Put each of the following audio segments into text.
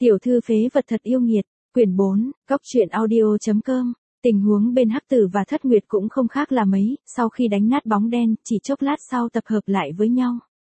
Tiểu thư phế vật thật yêu nghiệt, quyển 4, Cóc truyện audio.com. Tình huống bên Hắc Tử và Thất Nguyệt cũng không khác là mấy, sau khi đánh nát bóng đen, chỉ chốc lát sau tập hợp lại với nhau.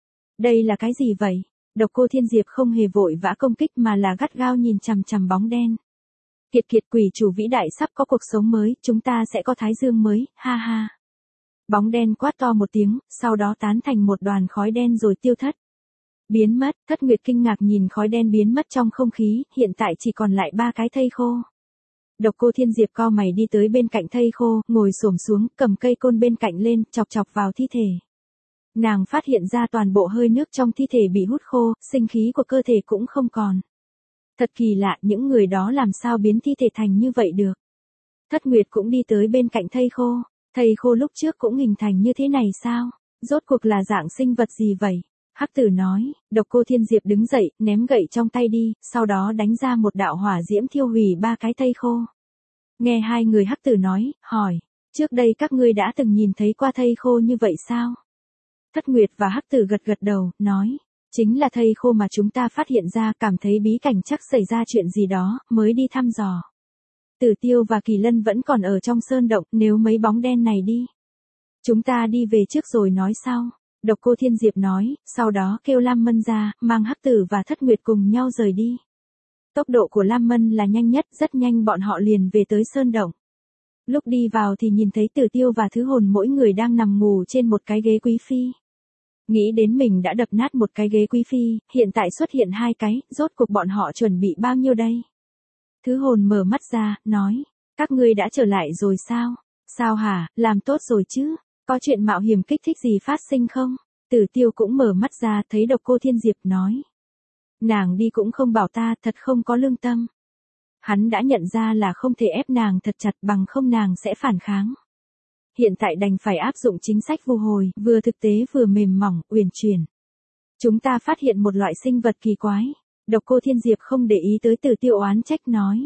Đây là cái gì vậy? Độc Cô Thiên Diệp không hề vội vã công kích mà là gắt gao nhìn chằm chằm bóng đen. Kiệt kiệt, quỷ chủ vĩ đại sắp có cuộc sống mới, chúng ta sẽ có thái dương mới, ha ha. Bóng đen quát to một tiếng, sau đó tán thành một đoàn khói đen rồi tiêu thất. Biến mất. Thất Nguyệt kinh ngạc nhìn khói đen biến mất trong không khí, hiện tại chỉ còn lại 3 cái thây khô. Độc Cô Thiên Diệp cau mày đi tới bên cạnh thây khô, ngồi xổm xuống, cầm cây côn bên cạnh lên, chọc chọc vào thi thể. Nàng phát hiện ra toàn bộ hơi nước trong thi thể bị hút khô, sinh khí của cơ thể cũng không còn. Thật kỳ lạ, những người đó làm sao biến thi thể thành như vậy được. Thất Nguyệt cũng đi tới bên cạnh thây khô. Thây khô lúc trước cũng hình thành như thế này sao? Rốt cuộc là dạng sinh vật gì vậy? Hắc Tử nói. Độc Cô Thiên Diệp đứng dậy, ném gậy trong tay đi, sau đó đánh ra một đạo hỏa diễm thiêu hủy 3 cái thây khô. Nghe hai người Hắc Tử nói, hỏi, trước đây các ngươi đã từng nhìn thấy qua thây khô như vậy sao? Thất Nguyệt và Hắc Tử gật gật đầu, nói, chính là thây khô mà chúng ta phát hiện ra, cảm thấy bí cảnh chắc xảy ra chuyện gì đó, mới đi thăm dò. Tử Tiêu và Kỳ Lân vẫn còn ở trong sơn động, nếu mấy bóng đen này đi. Chúng ta đi về trước rồi nói sau. Độc Cô Thiên Diệp nói, sau đó kêu Lam Mân ra, mang Hắc Tử và Thất Nguyệt cùng nhau rời đi. Tốc độ của Lam Mân là nhanh nhất, rất nhanh bọn họ liền về tới sơn động. Lúc đi vào thì nhìn thấy Tử Tiêu và Thứ Hồn mỗi người đang nằm ngủ trên một cái ghế quý phi. Nghĩ đến mình đã đập nát một cái ghế quý phi, hiện tại xuất hiện 2 cái, rốt cuộc bọn họ chuẩn bị bao nhiêu đây? Thứ Hồn mở mắt ra, nói, các ngươi đã trở lại rồi sao? Sao hả, làm tốt rồi chứ? Có chuyện mạo hiểm kích thích gì phát sinh không? Tử Tiêu cũng mở mắt ra, thấy Độc Cô Thiên Diệp nói. Nàng đi cũng không bảo ta, thật không có lương tâm. Hắn đã nhận ra là không thể ép nàng thật chặt, bằng không nàng sẽ phản kháng. Hiện tại đành phải áp dụng chính sách vu hồi, vừa thực tế vừa mềm mỏng, uyển chuyển. Chúng ta phát hiện một loại sinh vật kỳ quái. Độc Cô Thiên Diệp không để ý tới Tử Tiêu oán trách nói.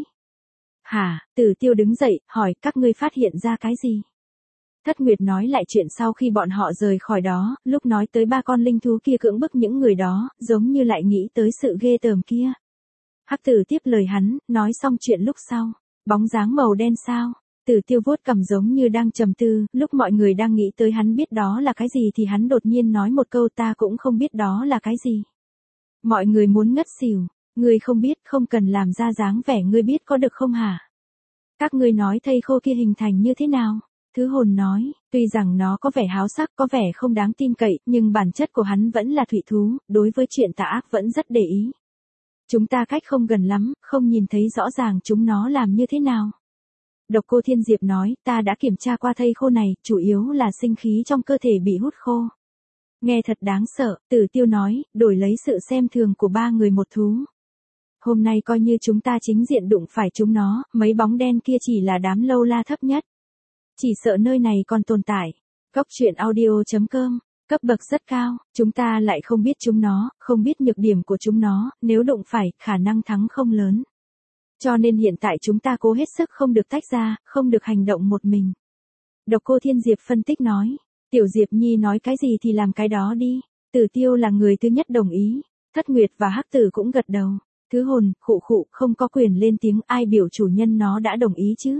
Hả? Tử Tiêu đứng dậy, hỏi, các ngươi phát hiện ra cái gì? Thất Nguyệt nói lại chuyện sau khi bọn họ rời khỏi đó, lúc nói tới 3 con linh thú kia cưỡng bức những người đó, giống như lại nghĩ tới sự ghê tởm kia. Hắc Tử tiếp lời hắn, nói xong chuyện lúc sau. Bóng dáng màu đen sao? Tử Tiêu vuốt cằm giống như đang trầm tư, lúc mọi người đang nghĩ tới hắn biết đó là cái gì thì hắn đột nhiên nói một câu, ta cũng không biết đó là cái gì. Mọi người muốn ngất xỉu, ngươi không biết, không cần làm ra dáng vẻ ngươi biết có được không hả? Các ngươi nói thây khô kia hình thành như thế nào? Thứ Hồn nói, tuy rằng nó có vẻ háo sắc, có vẻ không đáng tin cậy, nhưng bản chất của hắn vẫn là thủy thú, đối với chuyện tà ác vẫn rất để ý. Chúng ta cách không gần lắm, không nhìn thấy rõ ràng chúng nó làm như thế nào. Độc Cô Thiên Diệp nói, ta đã kiểm tra qua thây khô này, chủ yếu là sinh khí trong cơ thể bị hút khô. Nghe thật đáng sợ, Tử Tiêu nói, đổi lấy sự xem thường của 3 người một thú. Hôm nay coi như chúng ta chính diện đụng phải chúng nó, mấy bóng đen kia chỉ là đám lâu la thấp nhất. Chỉ sợ nơi này còn tồn tại. Cóc truyện audio.com, cấp bậc rất cao, chúng ta lại không biết chúng nó, không biết nhược điểm của chúng nó, nếu đụng phải, khả năng thắng không lớn. Cho nên hiện tại chúng ta cố hết sức không được tách ra, không được hành động một mình. Độc Cô Thiên Diệp phân tích nói, Tiểu Diệp Nhi nói cái gì thì làm cái đó đi. Tử Tiêu là người thứ nhất đồng ý, Thất Nguyệt và Hắc Tử cũng gật đầu. Thứ Hồn, khụ khụ, không có quyền lên tiếng, ai biểu chủ nhân nó đã đồng ý chứ.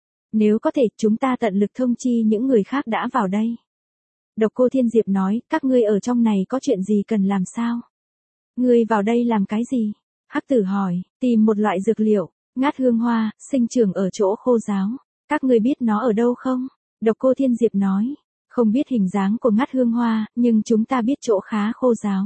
Nếu có thể, chúng ta tận lực thông chi những người khác đã vào đây. Độc Cô Thiên Diệp nói, các ngươi ở trong này có chuyện gì cần làm sao? Ngươi vào đây làm cái gì? Hắc Tử hỏi, tìm một loại dược liệu, ngát hương hoa, sinh trưởng ở chỗ khô giáo. Các ngươi biết nó ở đâu không? Độc Cô Thiên Diệp nói, không biết hình dáng của ngát hương hoa, nhưng chúng ta biết chỗ khá khô giáo.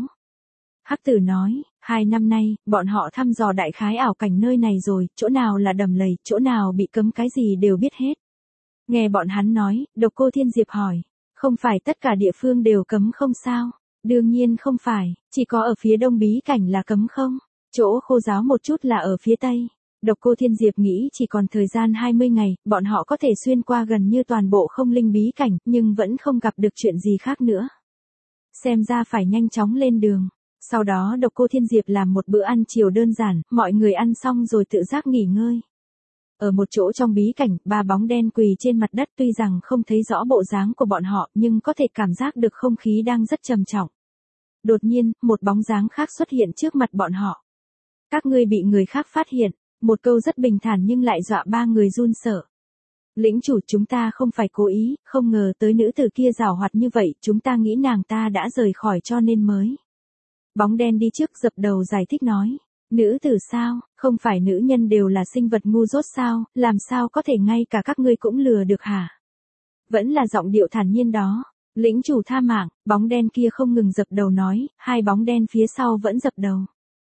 Hắc Tử nói, 2 năm nay, bọn họ thăm dò đại khái ảo cảnh nơi này rồi, chỗ nào là đầm lầy, chỗ nào bị cấm cái gì đều biết hết. Nghe bọn hắn nói, Độc Cô Thiên Diệp hỏi, không phải tất cả địa phương đều cấm không sao? Đương nhiên không phải, chỉ có ở phía đông bí cảnh là cấm không? Chỗ khô giáo một chút là ở phía tây. Độc Cô Thiên Diệp nghĩ chỉ còn thời gian 20 ngày, bọn họ có thể xuyên qua gần như toàn bộ không linh bí cảnh, nhưng vẫn không gặp được chuyện gì khác nữa. Xem ra phải nhanh chóng lên đường. Sau đó Độc Cô Thiên Diệp làm một bữa ăn chiều đơn giản, mọi người ăn xong rồi tự giác nghỉ ngơi. Ở một chỗ trong bí cảnh, 3 bóng đen quỳ trên mặt đất, tuy rằng không thấy rõ bộ dáng của bọn họ, nhưng có thể cảm giác được không khí đang rất trầm trọng. Đột nhiên, một bóng dáng khác xuất hiện trước mặt bọn họ. Các ngươi bị người khác phát hiện, một câu rất bình thản nhưng lại dọa ba người run sợ. Lĩnh chủ, chúng ta không phải cố ý, không ngờ tới nữ tử kia giảo hoạt như vậy, chúng ta nghĩ nàng ta đã rời khỏi cho nên mới. Bóng đen đi trước dập đầu giải thích nói. Nữ tử sao, không phải nữ nhân đều là sinh vật ngu dốt sao, làm sao có thể ngay cả các ngươi cũng lừa được hả? Vẫn là giọng điệu thản nhiên đó. Lĩnh chủ tha mạng, bóng đen kia không ngừng dập đầu nói, hai bóng đen phía sau vẫn dập đầu.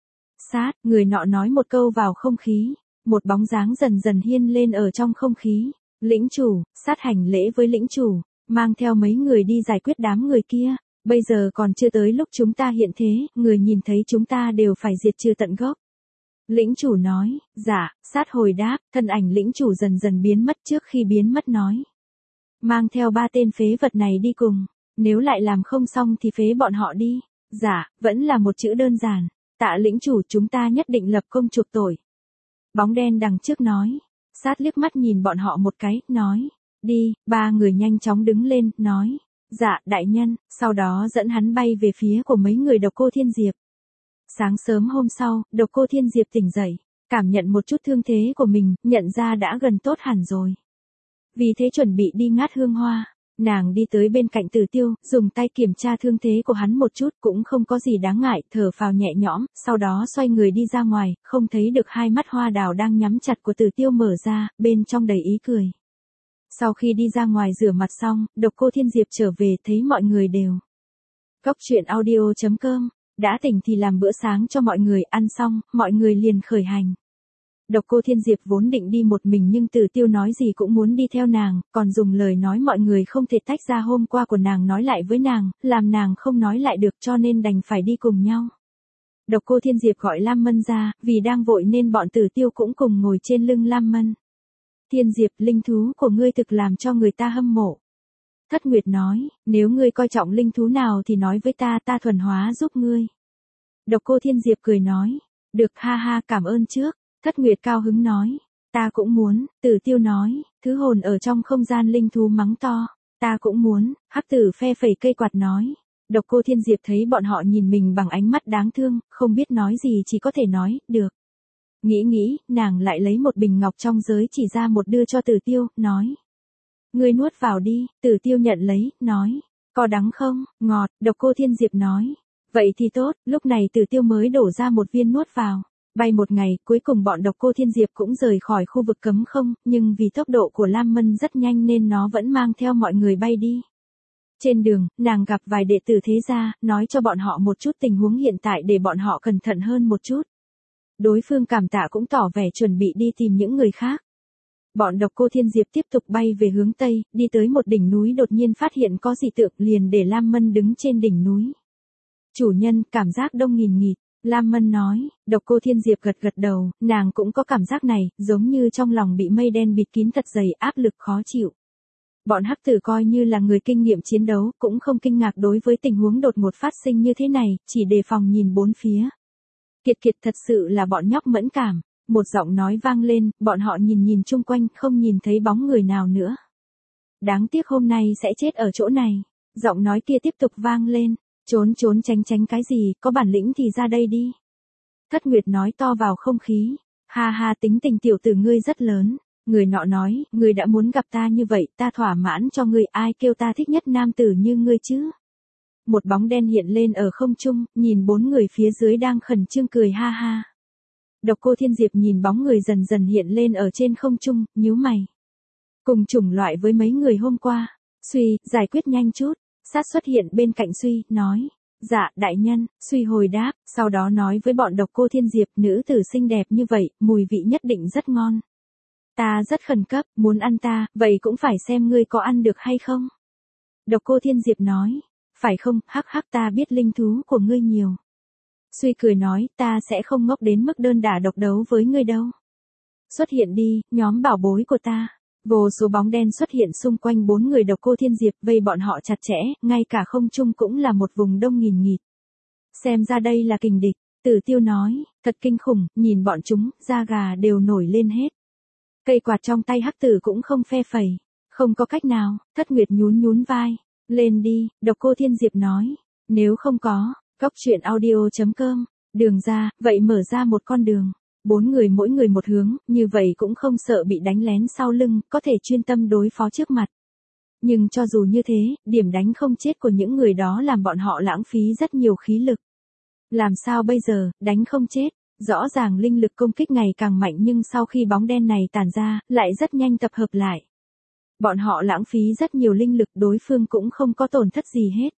Sát, người nọ nói một câu vào không khí, một bóng dáng dần dần hiên lên ở trong không khí. Lĩnh chủ, sát hành lễ với lĩnh chủ, mang theo mấy người đi giải quyết đám người kia. Bây giờ còn chưa tới lúc chúng ta hiện thế, người nhìn thấy chúng ta đều phải diệt trừ tận gốc. Lĩnh chủ nói, dạ, sát hồi đáp, thân ảnh lĩnh chủ dần dần biến mất trước khi biến mất nói. Mang theo ba tên phế vật này đi cùng, nếu lại làm không xong thì phế bọn họ đi. Dạ, vẫn là một chữ đơn giản, tạ lĩnh chủ chúng ta nhất định lập công chuộc tội. Bóng đen đằng trước nói, sát liếc mắt nhìn bọn họ một cái, nói, đi, ba người nhanh chóng đứng lên, nói. Dạ, đại nhân, sau đó dẫn hắn bay về phía của mấy người Độc Cô Thiên Diệp. Sáng sớm hôm sau, Độc Cô Thiên Diệp tỉnh dậy, cảm nhận một chút thương thế của mình, nhận ra đã gần tốt hẳn rồi. Vì thế chuẩn bị đi ngát hương hoa, nàng đi tới bên cạnh Tử Tiêu, dùng tay kiểm tra thương thế của hắn một chút, cũng không có gì đáng ngại, thở phào nhẹ nhõm, sau đó xoay người đi ra ngoài, không thấy được hai mắt hoa đào đang nhắm chặt của Tử Tiêu mở ra, bên trong đầy ý cười. Sau khi đi ra ngoài rửa mặt xong, Độc Cô Thiên Diệp trở về thấy mọi người đều. Cốc truyện audio.com, đã tỉnh thì làm bữa sáng cho mọi người, ăn xong, mọi người liền khởi hành. Độc Cô Thiên Diệp vốn định đi một mình nhưng Tử Tiêu nói gì cũng muốn đi theo nàng, còn dùng lời nói mọi người không thể tách ra hôm qua của nàng nói lại với nàng, làm nàng không nói lại được cho nên đành phải đi cùng nhau. Độc Cô Thiên Diệp gọi Lam Mân ra, vì đang vội nên bọn Tử Tiêu cũng cùng ngồi trên lưng Lam Mân. Thiên Diệp, linh thú của ngươi thực làm cho người ta hâm mộ. Thất Nguyệt nói, nếu ngươi coi trọng linh thú nào thì nói với ta, ta thuần hóa giúp ngươi. Độc Cô Thiên Diệp cười nói, được, ha ha, cảm ơn trước. Thất Nguyệt cao hứng nói, ta cũng muốn. Tử Tiêu nói, thứ hồn ở trong không gian linh thú mắng to, ta cũng muốn. Hắc Tử phe phẩy cây quạt nói. Độc Cô Thiên Diệp thấy bọn họ nhìn mình bằng ánh mắt đáng thương, không biết nói gì chỉ có thể nói, được. Nghĩ, nàng lại lấy một bình ngọc trong giới chỉ ra một đưa cho Tử Tiêu, nói. Ngươi nuốt vào đi. Tử Tiêu nhận lấy, nói. Có đắng không? Ngọt. Độc Cô Thiên Diệp nói. Vậy thì tốt, lúc này Tử Tiêu mới đổ ra một viên nuốt vào. Bay một ngày, cuối cùng bọn Độc Cô Thiên Diệp cũng rời khỏi khu vực cấm không, nhưng vì tốc độ của Lam Mân rất nhanh nên nó vẫn mang theo mọi người bay đi. Trên đường, nàng gặp vài đệ tử thế gia, nói cho bọn họ một chút tình huống hiện tại để bọn họ cẩn thận hơn một chút. Đối phương cảm tạ cũng tỏ vẻ chuẩn bị đi tìm những người khác. Bọn Độc Cô Thiên Diệp tiếp tục bay về hướng Tây, đi tới một đỉnh núi đột nhiên phát hiện có dị tượng liền để Lam Mân đứng trên đỉnh núi. Chủ nhân, cảm giác đông nghìn nghịt. Lam Mân nói, Độc Cô Thiên Diệp gật gật đầu, nàng cũng có cảm giác này, giống như trong lòng bị mây đen bịt kín thật dày, áp lực khó chịu. Bọn Hắc Tử coi như là người kinh nghiệm chiến đấu, cũng không kinh ngạc đối với tình huống đột ngột phát sinh như thế này, chỉ đề phòng nhìn bốn phía. Kiệt thật sự là bọn nhóc mẫn cảm. Một giọng nói vang lên, bọn họ nhìn chung quanh, không nhìn thấy bóng người nào nữa. Đáng tiếc hôm nay sẽ chết ở chỗ này. Giọng nói kia tiếp tục vang lên. Trốn tránh cái gì, có bản lĩnh thì ra đây đi. Thất Nguyệt nói to vào không khí. Ha ha, tính tình tiểu tử ngươi rất lớn. Người nọ nói, ngươi đã muốn gặp ta như vậy, ta thỏa mãn cho ngươi, ai kêu ta thích nhất nam tử như ngươi chứ. Một bóng đen hiện lên ở không trung, nhìn bốn người phía dưới đang khẩn trương cười ha ha. Độc Cô Thiên Diệp nhìn bóng người dần dần hiện lên ở trên không trung, nhíu mày. Cùng chủng loại với mấy người hôm qua. Suy, giải quyết nhanh chút. Sát xuất hiện bên cạnh Suy, nói. Dạ, đại nhân. Suy hồi đáp, sau đó nói với bọn Độc Cô Thiên Diệp, nữ tử xinh đẹp như vậy, mùi vị nhất định rất ngon. Ta rất khẩn cấp, muốn ăn ta, vậy cũng phải xem ngươi có ăn được hay không. Độc Cô Thiên Diệp nói. Phải không, hắc ta biết linh thú của ngươi nhiều. Suy cười nói, ta sẽ không ngốc đến mức đơn đả độc đấu với ngươi đâu. Xuất hiện đi, nhóm bảo bối của ta. Vô số bóng đen xuất hiện xung quanh bốn người Độc Cô Thiên Diệp, vây bọn họ chặt chẽ, ngay cả không trung cũng là một vùng đông nghìn nghịt. Xem ra đây là kình địch. Tử Tiêu nói, thật kinh khủng, nhìn bọn chúng, da gà đều nổi lên hết. Cây quạt trong tay Hắc Tử cũng không phe phẩy. Không có cách nào. Thất Nguyệt nhún vai. Lên đi. Độc Cô Thiên Diệp nói. Nếu không có. Cốc truyện audio.com Đường ra, vậy mở ra một con đường. 4 người mỗi người một hướng, như vậy cũng không sợ bị đánh lén sau lưng, có thể chuyên tâm đối phó trước mặt. Nhưng cho dù như thế, điểm đánh không chết của những người đó làm bọn họ lãng phí rất nhiều khí lực. Làm sao bây giờ, đánh không chết? Rõ ràng linh lực công kích ngày càng mạnh nhưng sau khi bóng đen này tàn ra, lại rất nhanh tập hợp lại. Bọn họ lãng phí rất nhiều linh lực, đối phương cũng không có tổn thất gì hết.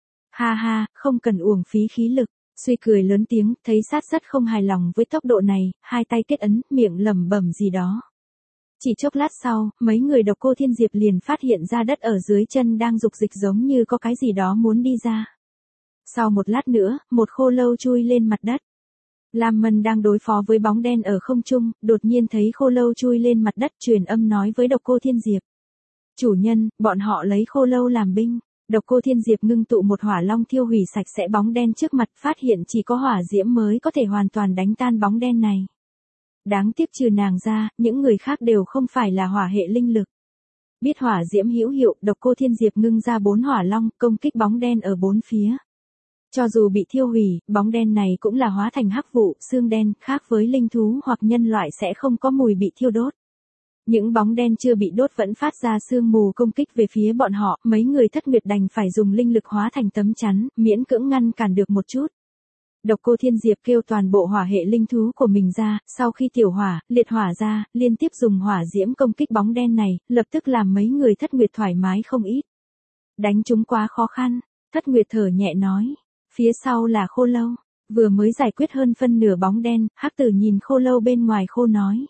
Ha ha, không cần uổng phí khí lực. Suy cười lớn tiếng, thấy sát rất không hài lòng với tốc độ này, hai tay kết ấn, miệng lẩm bẩm gì đó. Chỉ chốc lát sau, mấy người Độc Cô Thiên Diệp liền phát hiện ra đất ở dưới chân đang dục dịch giống như có cái gì đó muốn đi ra. Sau một lát nữa, một khô lâu chui lên mặt đất. Lam Mân đang đối phó với bóng đen ở không trung, đột nhiên thấy khô lâu chui lên mặt đất, truyền âm nói với Độc Cô Thiên Diệp. Chủ nhân, bọn họ lấy khô lâu làm binh. Độc Cô Thiên Diệp ngưng tụ một hỏa long thiêu hủy sạch sẽ bóng đen trước mặt, phát hiện chỉ có hỏa diễm mới có thể hoàn toàn đánh tan bóng đen này. Đáng tiếc trừ nàng ra, những người khác đều không phải là hỏa hệ linh lực. Biết hỏa diễm hữu hiệu, Độc Cô Thiên Diệp ngưng ra 4 hỏa long, công kích bóng đen ở 4 phía. Cho dù bị thiêu hủy, bóng đen này cũng là hóa thành hắc vụ, xương đen, khác với linh thú hoặc nhân loại sẽ không có mùi bị thiêu đốt. Những bóng đen chưa bị đốt vẫn phát ra sương mù công kích về phía bọn họ, mấy người Thất Nguyệt đành phải dùng linh lực hóa thành tấm chắn, miễn cưỡng ngăn cản được một chút. Độc Cô Thiên Diệp kêu toàn bộ hỏa hệ linh thú của mình ra, sau khi tiểu hỏa, liệt hỏa ra, liên tiếp dùng hỏa diễm công kích bóng đen này, lập tức làm mấy người Thất Nguyệt thoải mái không ít. Đánh chúng quá khó khăn, Thất Nguyệt thở nhẹ nói. Phía sau là khô lâu, vừa mới giải quyết hơn phân nửa bóng đen, Hắc Tử nhìn khô lâu bên ngoài khô nói.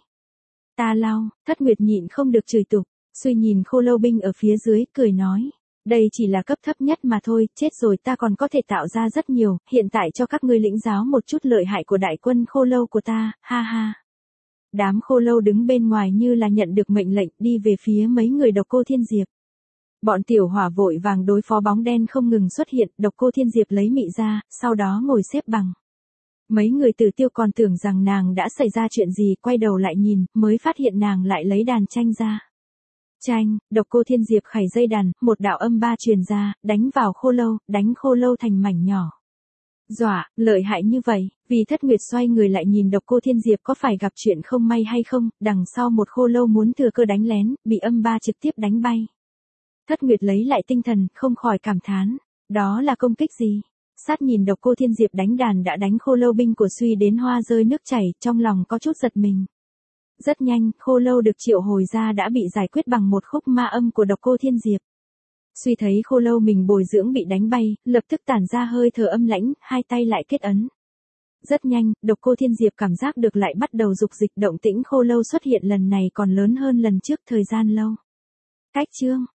Ta lao, Thất Nguyệt nhịn không được chửi tục, suy nhìn khô lâu binh ở phía dưới, cười nói. Đây chỉ là cấp thấp nhất mà thôi, chết rồi ta còn có thể tạo ra rất nhiều, hiện tại cho các ngươi lĩnh giáo một chút lợi hại của đại quân khô lâu của ta, ha ha. Đám khô lâu đứng bên ngoài như là nhận được mệnh lệnh đi về phía mấy người Độc Cô Thiên Diệp. Bọn tiểu hỏa vội vàng đối phó bóng đen không ngừng xuất hiện, Độc Cô Thiên Diệp lấy mị ra, sau đó ngồi xếp bằng. Mấy người Tử Tiêu còn tưởng rằng nàng đã xảy ra chuyện gì, quay đầu lại nhìn, mới phát hiện nàng lại lấy đàn tranh ra. Tranh, Độc Cô Thiên Diệp khải dây đàn, một đạo âm ba truyền ra, đánh vào khô lâu, đánh khô lâu thành mảnh nhỏ. Dọa, lợi hại như vậy, vì Thất Nguyệt xoay người lại nhìn Độc Cô Thiên Diệp có phải gặp chuyện không may hay không, đằng sau một khô lâu muốn thừa cơ đánh lén, bị âm ba trực tiếp đánh bay. Thất Nguyệt lấy lại tinh thần, không khỏi cảm thán, đó là công kích gì? Sát nhìn Độc Cô Thiên Diệp đánh đàn đã đánh khô lâu binh của Suy đến hoa rơi nước chảy, trong lòng có chút giật mình. Rất nhanh, khô lâu được triệu hồi ra đã bị giải quyết bằng một khúc ma âm của Độc Cô Thiên Diệp. Suy thấy khô lâu mình bồi dưỡng bị đánh bay, lập tức tản ra hơi thở âm lãnh, hai tay lại kết ấn. Rất nhanh, Độc Cô Thiên Diệp cảm giác được lại bắt đầu dục dịch, động tĩnh khô lâu xuất hiện lần này còn lớn hơn lần trước thời gian lâu. Cách chương